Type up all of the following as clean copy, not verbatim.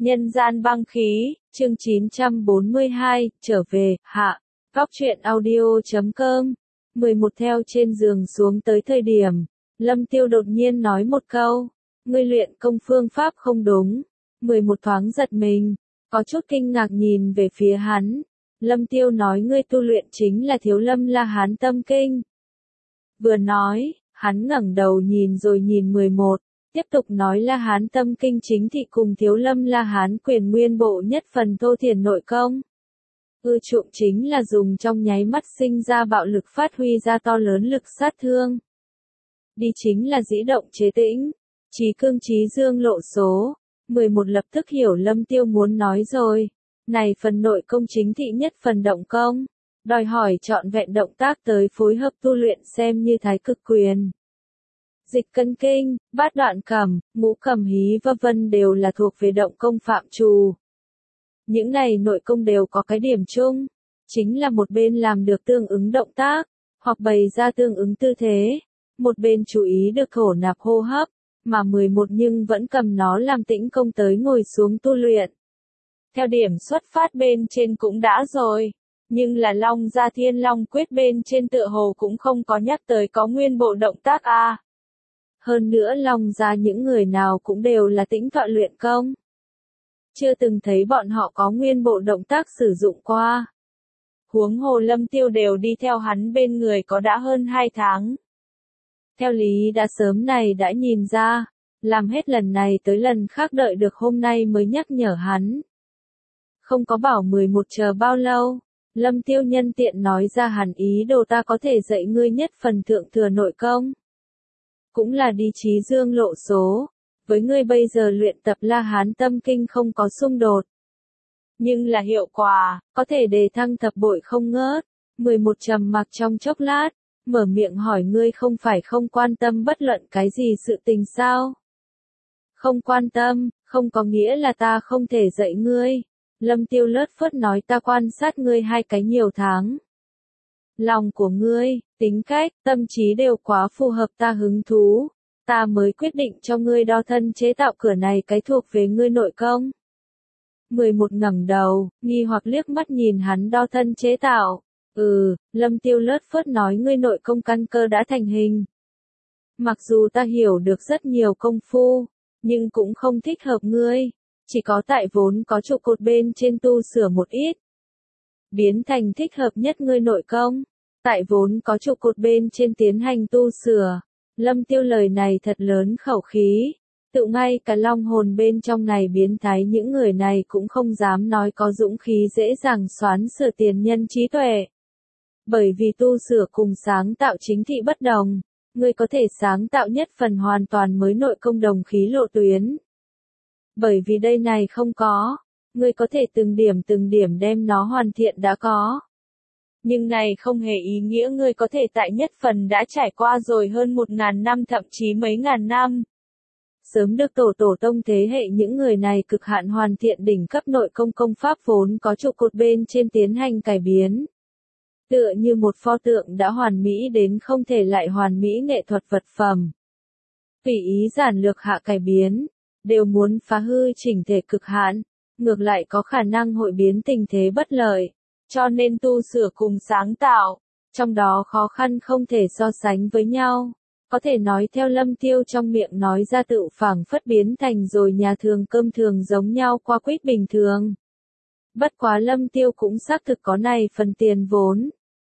Nhân gian băng khí, chương 942, trở về, hạ. Góc truyện audio.com 11 theo trên giường xuống tới thời điểm, Lâm Tiêu đột nhiên nói một câu, ngươi luyện công phương pháp không đúng. 11 thoáng giật mình, có chút kinh ngạc nhìn về phía hắn. Lâm Tiêu nói ngươi tu luyện chính là Thiếu Lâm La Hán Tâm Kinh. Vừa nói, hắn ngẩng đầu nhìn rồi nhìn 11. Tiếp tục nói La Hán Tâm Kinh chính thị cùng Thiếu Lâm La Hán Quyền nguyên bộ nhất phần thô thiển nội công. Ư trụng chính là dùng trong nháy mắt sinh ra bạo lực phát huy ra to lớn lực sát thương. Đi chính là dĩ động chế tĩnh, trí cương trí dương lộ số. 11 lập tức hiểu Lâm Tiêu muốn nói rồi. Này phần nội công chính thị nhất phần động công, đòi hỏi trọn vẹn động tác tới phối hợp tu luyện xem như thái cực quyền. Dịch cân kinh, bát đoạn cầm, ngũ cầm hí vân vân đều là thuộc về động công phạm trù. Những này nội công đều có cái điểm chung, chính là một bên làm được tương ứng động tác, hoặc bày ra tương ứng tư thế, một bên chú ý được thổ nạp hô hấp, mà 11 nhưng vẫn cầm nó làm tĩnh công tới ngồi xuống tu luyện. Theo điểm xuất phát bên trên cũng đã rồi, nhưng là Long Gia Thiên Long Quyết bên trên tựa hồ cũng không có nhắc tới có nguyên bộ động tác a. Hơn nữa Long Gia những người nào cũng đều là tĩnh tọa luyện công. Chưa từng thấy bọn họ có nguyên bộ động tác sử dụng qua. Huống hồ Lâm Tiêu đều đi theo hắn bên người có đã hơn 2 tháng. Theo lý đã sớm này đã nhìn ra, làm hết lần này tới lần khác đợi được hôm nay mới nhắc nhở hắn. Không có bảo 11 chờ bao lâu, Lâm Tiêu nhân tiện nói ra hẳn ý đồ ta có thể dạy ngươi nhất phần thượng thừa nội công. Cũng là đi trí dương lộ số, với ngươi bây giờ luyện tập La Hán Tâm Kinh không có xung đột. Nhưng là hiệu quả, có thể đề thăng thập bội không ngớt. 11 trầm mặc trong chốc lát, mở miệng hỏi ngươi không phải không quan tâm bất luận cái gì sự tình sao? Không quan tâm, không có nghĩa là ta không thể dạy ngươi. Lâm Tiêu lướt phớt nói ta quan sát ngươi 2 cái nhiều tháng. Lòng của ngươi, tính cách, tâm trí đều quá phù hợp ta hứng thú. Ta mới quyết định cho ngươi đo thân chế tạo cửa này cái thuộc về ngươi nội công. 11 ngẩng đầu, nghi hoặc liếc mắt nhìn hắn đo thân chế tạo. Lâm Tiêu lướt phớt nói ngươi nội công căn cơ đã thành hình. Mặc dù ta hiểu được rất nhiều công phu, nhưng cũng không thích hợp ngươi. Chỉ có tại vốn có trụ cột bên trên tu sửa một ít. Biến thành thích hợp nhất ngươi nội công. Tại vốn có trụ cột bên trên tiến hành tu sửa. Lâm Tiêu lời này thật lớn khẩu khí. Tự ngay cả long hồn bên trong này biến thái những người này cũng không dám nói có dũng khí dễ dàng xoán sửa tiền nhân trí tuệ. Bởi vì tu sửa cùng sáng tạo chính thị bất đồng. Ngươi có thể sáng tạo nhất phần hoàn toàn mới nội công đồng khí lộ tuyến. Bởi vì đây này không có, ngươi có thể từng điểm đem nó hoàn thiện đã có. Nhưng này không hề ý nghĩa ngươi có thể tại nhất phần đã trải qua rồi hơn 1000 năm thậm chí mấy ngàn năm. Sớm được tổ tông thế hệ những người này cực hạn hoàn thiện đỉnh cấp nội công công pháp vốn có trụ cột bên trên tiến hành cải biến. Tựa như một pho tượng đã hoàn mỹ đến không thể lại hoàn mỹ nghệ thuật vật phẩm. Tùy ý giản lược hạ cải biến. Đều muốn phá hư chỉnh thể cực hạn, ngược lại có khả năng hội biến tình thế bất lợi, cho nên tu sửa cùng sáng tạo, trong đó khó khăn không thể so sánh với nhau, có thể nói theo Lâm Tiêu trong miệng nói ra tự phảng phất biến thành rồi nhà thường cơm thường giống nhau qua quýt bình thường. Bất quá Lâm Tiêu cũng xác thực có này phần tiền vốn.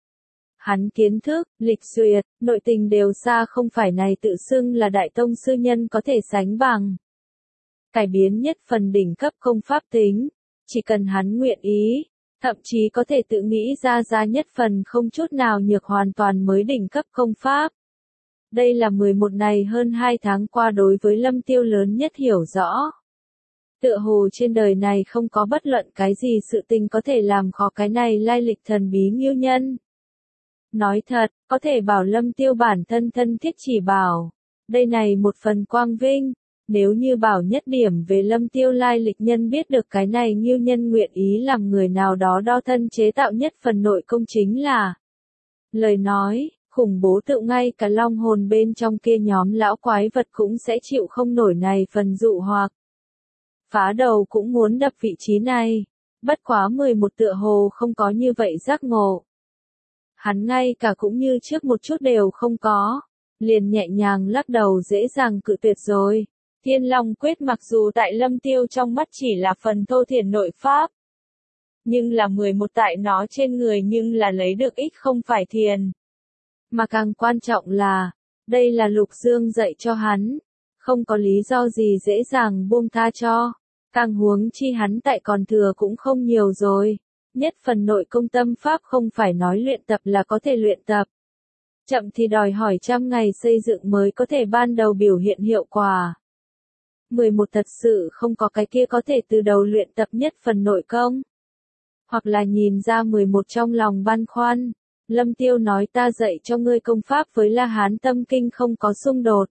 Hắn kiến thức, lịch duyệt, nội tình đều xa không phải này tự xưng là đại tông sư nhân có thể sánh bằng. Cải biến nhất phần đỉnh cấp công pháp tính, chỉ cần hắn nguyện ý, thậm chí có thể tự nghĩ ra nhất phần không chút nào nhược hoàn toàn mới đỉnh cấp công pháp. Đây là 11 này hơn 2 tháng qua đối với Lâm Tiêu lớn nhất hiểu rõ. Tựa hồ trên đời này không có bất luận cái gì sự tình có thể làm khó cái này lai lịch thần bí nghiêu nhân. Nói thật, có thể bảo Lâm Tiêu bản thân thân thiết chỉ bảo, đây này một phần quang vinh. Nếu như bảo nhất điểm về Lâm Tiêu lai lịch nhân biết được cái này nghiêu nhân nguyện ý làm người nào đó đo thân chế tạo nhất phần nội công chính là lời nói, khủng bố tự ngay cả long hồn bên trong kia nhóm lão quái vật cũng sẽ chịu không nổi này phần dụ hoặc. phá đầu cũng muốn đập vị trí này. Bất quá 11 tựa hồ không có như vậy giác ngộ. Hắn ngay cả cũng như trước một chút đều không có, liền nhẹ nhàng lắc đầu dễ dàng cự tuyệt rồi. Thiên Long Quyết mặc dù tại Lâm Tiêu trong mắt chỉ là phần thô thiển nội pháp, nhưng là 11 tại nó trên người nhưng là lấy được ích không phải thiền. Mà càng quan trọng là, đây là Lục Dương dạy cho hắn, không có lý do gì dễ dàng buông tha cho. Càng huống chi hắn tại còn thừa cũng không nhiều rồi. Nhất phần nội công tâm pháp không phải nói luyện tập là có thể luyện tập. Chậm thì đòi hỏi trăm ngày xây dựng mới có thể ban đầu biểu hiện hiệu quả. 11 thật sự không có cái kia có thể từ đầu luyện tập nhất phần nội công. Hoặc là nhìn ra 11 trong lòng băn khoăn. Lâm Tiêu nói ta dạy cho ngươi công pháp với La Hán Tâm Kinh không có xung đột.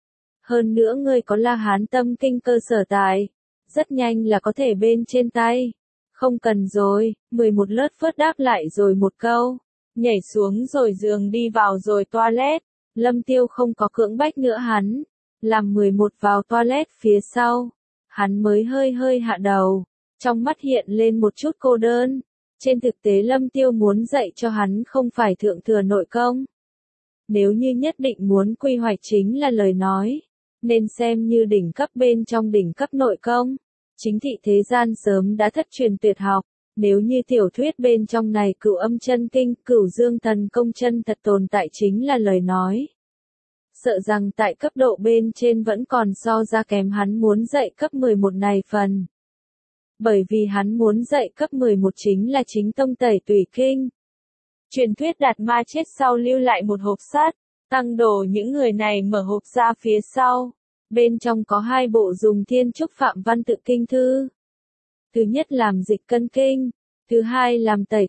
Hơn nữa ngươi có La Hán Tâm Kinh cơ sở tại. Rất nhanh là có thể bên trên tay. Không cần rồi, 11 lớt phớt đáp lại rồi một câu. Nhảy xuống rồi giường đi vào rồi toilet. Lâm Tiêu không có cưỡng bách nữa hắn. Làm 11 vào toilet phía sau. Hắn mới hơi hạ đầu. Trong mắt hiện lên một chút cô đơn. Trên thực tế Lâm Tiêu muốn dạy cho hắn không phải thượng thừa nội công. Nếu như nhất định muốn quy hoạch chính là lời nói. Nên xem như đỉnh cấp bên trong đỉnh cấp nội công. Chính thị thế gian sớm đã thất truyền tuyệt học. Nếu như tiểu thuyết bên trong này Cửu Âm Chân Kinh, Cửu Dương Thần Công chân thật tồn tại chính là lời nói. Sợ rằng tại cấp độ bên trên vẫn còn so ra kém hắn muốn dạy cấp 11 này phần. Bởi vì hắn muốn dạy cấp 11 chính là chính tông Tẩy Tùy Kinh. Truyền thuyết Đạt Ma chết sau lưu lại một hộp sắt, tăng đồ những người này mở hộp ra phía sau. Bên trong có 2 bộ dùng thiên trúc phạm văn tự kinh thư. Thứ nhất làm dịch cân kinh, thứ hai làm Tẩy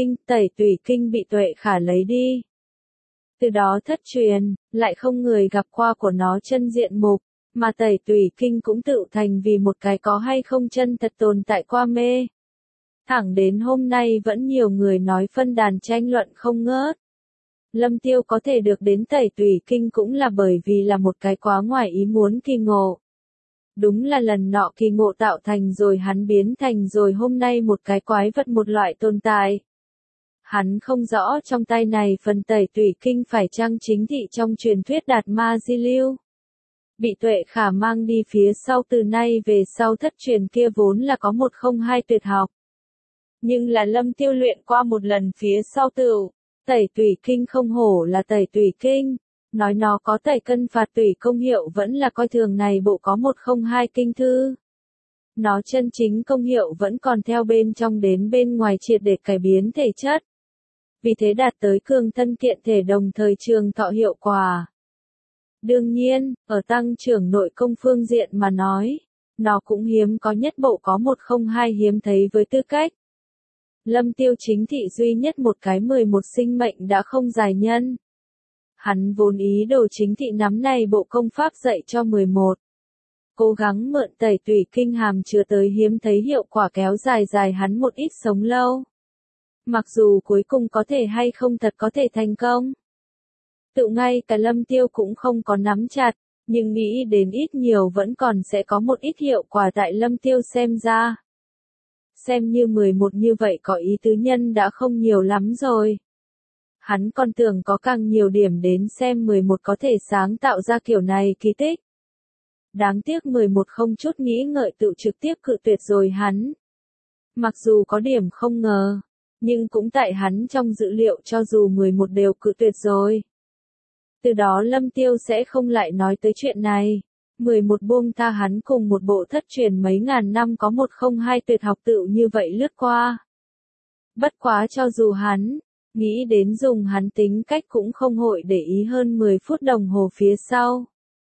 Tùy Kinh bị Tuệ Khả lấy đi. Từ đó thất truyền, lại không người gặp qua của nó chân diện mục, mà Tẩy Tùy Kinh cũng tự thành vì một cái có hay không chân thật tồn tại qua mê. Thẳng đến hôm nay vẫn nhiều người nói phân đàn tranh luận không ngớt. Lâm Tiêu có thể được đến Tẩy Tùy Kinh cũng là bởi vì là một cái quá ngoài ý muốn kỳ ngộ. Đúng là lần nọ kỳ ngộ tạo thành rồi hắn biến thành rồi hôm nay một cái quái vật một loại tồn tại. Hắn không rõ trong tay này phần Tẩy Tùy Kinh phải chăng chính thị trong truyền thuyết Đạt Ma di lưu. Bị Tuệ Khả mang đi phía sau từ nay về sau thất truyền kia vốn là có 102 tuyệt học. Nhưng là Lâm Tiêu luyện qua một lần phía sau tựu. Tẩy Tùy Kinh không hổ là Tẩy Tùy Kinh. Nói nó có tẩy cân phạt tùy công hiệu vẫn là coi thường này bộ có 102 kinh thư. Nó chân chính công hiệu vẫn còn theo bên trong đến bên ngoài triệt để cải biến thể chất. Vì thế đạt tới cường thân kiện thể đồng thời trường thọ hiệu quả. Đương nhiên, ở tăng trưởng nội công phương diện mà nói, nó cũng hiếm có nhất bộ có 102 hiếm thấy với tư cách. Lâm Tiêu chính thị duy nhất một cái 11 sinh mệnh đã không giải nhân. Hắn vốn ý đồ chính thị nắm này bộ công pháp dạy cho 11. Cố gắng mượn Tẩy Tùy Kinh hàm chứa tới hiếm thấy hiệu quả kéo dài hắn một ít sống lâu. Mặc dù cuối cùng có thể hay không thật có thể thành công. Tự ngay cả Lâm Tiêu cũng không có nắm chặt, nhưng nghĩ đến ít nhiều vẫn còn sẽ có một ít hiệu quả tại Lâm Tiêu xem ra. Xem như 11 như vậy có ý tứ nhân đã không nhiều lắm rồi. Hắn còn tưởng có càng nhiều điểm đến xem 11 có thể sáng tạo ra kiểu này kỳ tích. Đáng tiếc 11 không chút nghĩ ngợi tự trực tiếp cự tuyệt rồi hắn. Mặc dù có điểm không ngờ, nhưng cũng tại hắn trong dự liệu cho dù 11 đều cự tuyệt rồi. Từ đó Lâm Tiêu sẽ không lại nói tới chuyện này. 11 buông tha hắn cùng một bộ thất truyền mấy ngàn năm có 102 tuyệt học tự như vậy lướt qua. Bất quá cho dù hắn nghĩ đến dùng hắn tính cách cũng không hội để ý hơn 10 phút đồng hồ phía sau.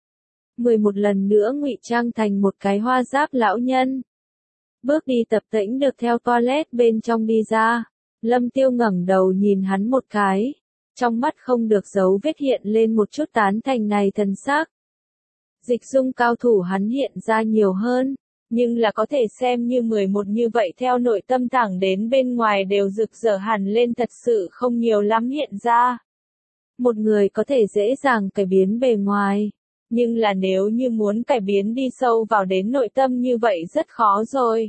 11 lần nữa ngụy trang thành một cái hoa giáp lão nhân. Bước đi tập tễnh được theo toilet bên trong đi ra. Lâm Tiêu ngẩng đầu nhìn hắn một cái. Trong mắt không được giấu vết hiện lên một chút tán thành này thần sắc. Dịch dung cao thủ hắn hiện ra nhiều hơn. Nhưng là có thể xem như 11 như vậy theo nội tâm thẳng đến bên ngoài đều rực rỡ hẳn lên thật sự không nhiều lắm hiện ra. Một người có thể dễ dàng cải biến bề ngoài, Nhưng là nếu như muốn cải biến đi sâu vào đến nội tâm như vậy rất khó rồi.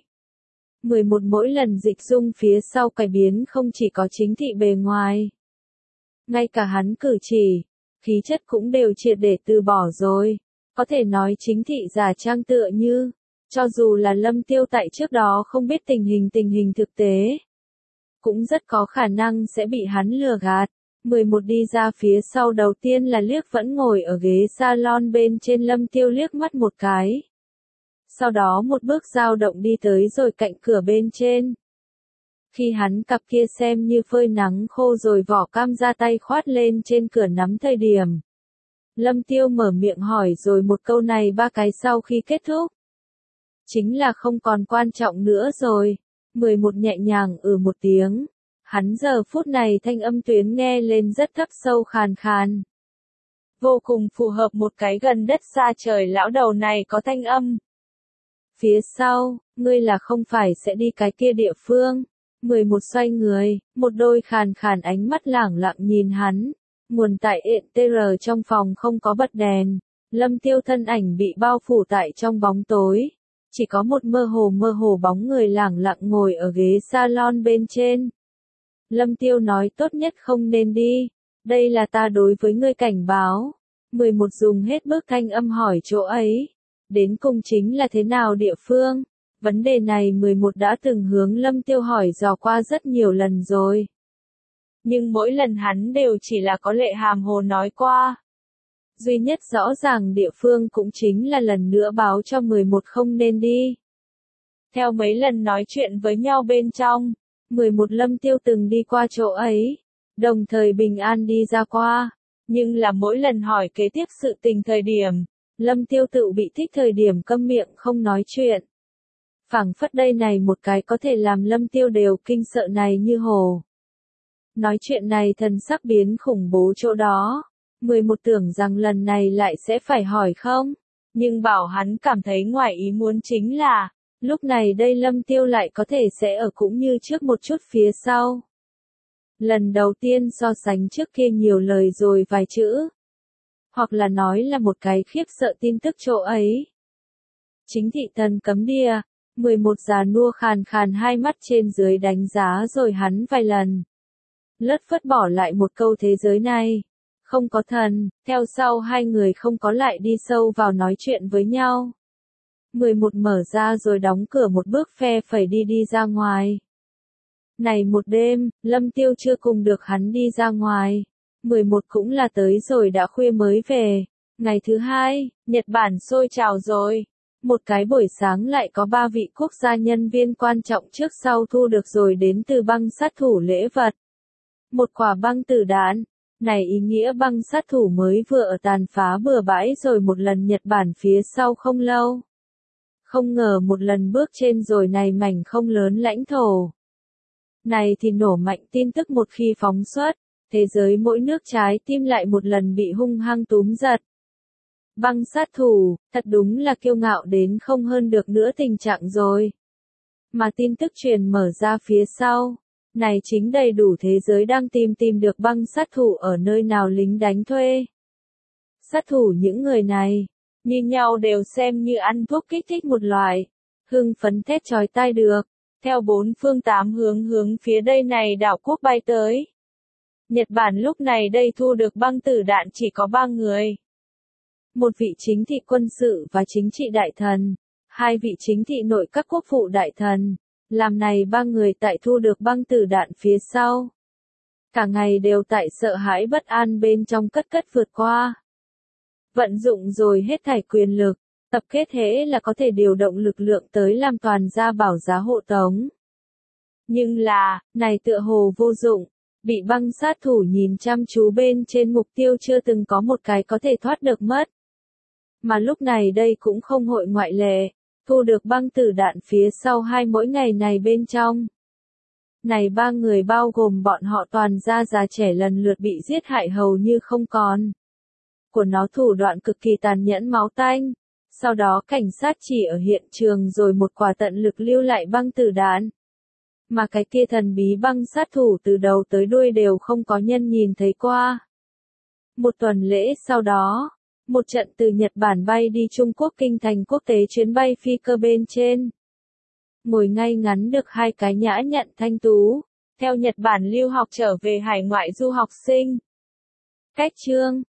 11 Mỗi lần dịch dung phía sau cải biến không chỉ có chính thị bề ngoài. Ngay cả hắn cử chỉ, khí chất cũng đều triệt để từ bỏ rồi. Có thể nói chính thị giả trang tựa như, cho dù là Lâm Tiêu tại trước đó không biết tình hình thực tế, cũng rất có khả năng sẽ bị hắn lừa gạt. 11 Đi ra phía sau đầu tiên là liếc vẫn ngồi ở ghế salon bên trên Lâm Tiêu liếc mắt một cái. Sau đó một bước dao động đi tới rồi cạnh cửa bên trên. Khi hắn cặp kia xem như phơi nắng khô rồi vỏ cam ra tay khoát lên trên cửa nắm thời điểm. Lâm Tiêu mở miệng hỏi rồi một câu này ba cái sau khi kết thúc. Chính là không còn quan trọng nữa rồi. 11 nhẹ nhàng một tiếng. Hắn giờ phút này thanh âm tuyến nghe lên rất thấp sâu khàn khàn. Vô cùng phù hợp một cái gần đất xa trời lão đầu này có thanh âm. Phía sau, ngươi là không phải sẽ đi cái kia địa phương. 11 xoay người, một đôi khàn khàn ánh mắt lẳng lặng nhìn hắn. Nguồn tại ETR trong phòng không có bật đèn. Lâm Tiêu thân ảnh bị bao phủ tại trong bóng tối. Chỉ có một mơ hồ bóng người lẳng lặng ngồi ở ghế salon bên trên. Lâm Tiêu nói tốt nhất không nên đi. Đây là ta đối với ngươi cảnh báo. 11 dùng hết bước thanh âm hỏi chỗ ấy. Đến cùng chính là thế nào địa phương? Vấn đề này 11 đã từng hướng Lâm Tiêu hỏi dò qua rất nhiều lần rồi. Nhưng mỗi lần hắn đều chỉ là có lệ hàm hồ nói qua. Duy nhất rõ ràng địa phương cũng chính là lần nữa báo cho 11 không nên đi. Theo mấy lần nói chuyện với nhau bên trong, 11 Lâm Tiêu từng đi qua chỗ ấy, đồng thời bình an đi ra qua. Nhưng là mỗi lần hỏi kế tiếp sự tình thời điểm, Lâm Tiêu tự bị thích thời điểm câm miệng không nói chuyện. Phảng phất đây này một cái có thể làm Lâm Tiêu đều kinh sợ này như hồ. Nói chuyện này thần sắc biến khủng bố chỗ đó. 11 tưởng rằng lần này lại sẽ phải hỏi không? Nhưng bảo hắn cảm thấy ngoài ý muốn chính là, lúc này đây Lâm Tiêu lại có thể sẽ ở cũng như trước một chút phía sau. Lần đầu tiên so sánh trước kia nhiều lời rồi vài chữ. Hoặc là nói là một cái khiếp sợ tin tức chỗ ấy. Chính thị thần cấm địa, 11 già nua khàn khàn hai mắt trên dưới đánh giá rồi hắn vài lần. Lất phất bỏ lại một câu thế giới này. Không có thần, theo sau hai người không có lại đi sâu vào nói chuyện với nhau. 11 mở ra rồi đóng cửa một bước phe phẩy đi ra ngoài. Này một đêm, Lâm Tiêu chưa cùng được hắn đi ra ngoài. 11 cũng là tới rồi đã khuya mới về. Ngày thứ hai, Nhật Bản sôi trào rồi. Một cái buổi sáng lại có 3 vị quốc gia nhân viên quan trọng trước sau thu được rồi đến từ băng sát thủ lễ vật. Một quả băng tử đạn. Này ý nghĩa băng sát thủ mới vừa ở tàn phá bừa bãi rồi một lần Nhật Bản phía sau không lâu. Không ngờ một lần bước trên rồi này mảnh không lớn lãnh thổ. Này thì nổ mạnh tin tức một khi phóng xuất, thế giới mỗi nước trái tim lại một lần bị hung hăng túm giật. Băng sát thủ, thật đúng là kiêu ngạo đến không hơn được nữa tình trạng rồi. Mà tin tức truyền mở ra phía sau. Này chính đầy đủ thế giới đang tìm được băng sát thủ ở nơi nào lính đánh thuê. Sát thủ những người này, như nhau đều xem như ăn thuốc kích thích một loại. Hưng phấn thét chói tai được. Theo bốn phương tám hướng phía đây này đảo quốc bay tới. Nhật Bản lúc này đây thu được băng tử đạn chỉ có 3 người. Một vị chính thị quân sự và chính trị đại thần. 2 vị chính thị nội các quốc phụ đại thần. Làm này 3 người tại thu được băng tử đạn phía sau. Cả ngày đều tại sợ hãi bất an bên trong cất vượt qua. Vận dụng rồi hết thảy quyền lực, tập kết hễ là có thể điều động lực lượng tới làm toàn gia bảo giá hộ tống. Nhưng là, này tựa hồ vô dụng, bị băng sát thủ nhìn chăm chú bên trên mục tiêu chưa từng có một cái có thể thoát được mất. Mà lúc này đây cũng không hội ngoại lệ. Thu được băng tử đạn phía sau mỗi ngày này bên trong. Này 3 người bao gồm bọn họ toàn gia già trẻ lần lượt bị giết hại hầu như không còn. Của nó thủ đoạn cực kỳ tàn nhẫn máu tanh. Sau đó cảnh sát chỉ ở hiện trường rồi một quả tận lực lưu lại băng tử đạn. Mà cái kia thần bí băng sát thủ từ đầu tới đuôi đều không có nhân nhìn thấy qua. Một tuần lễ sau đó, Một trận từ Nhật Bản bay đi Trung Quốc kinh thành quốc tế chuyến bay phi cơ bên trên. Ngồi ngay ngắn được 2 cái nhã nhặn thanh tú. Theo Nhật Bản lưu học trở về hải ngoại du học sinh. Cách chương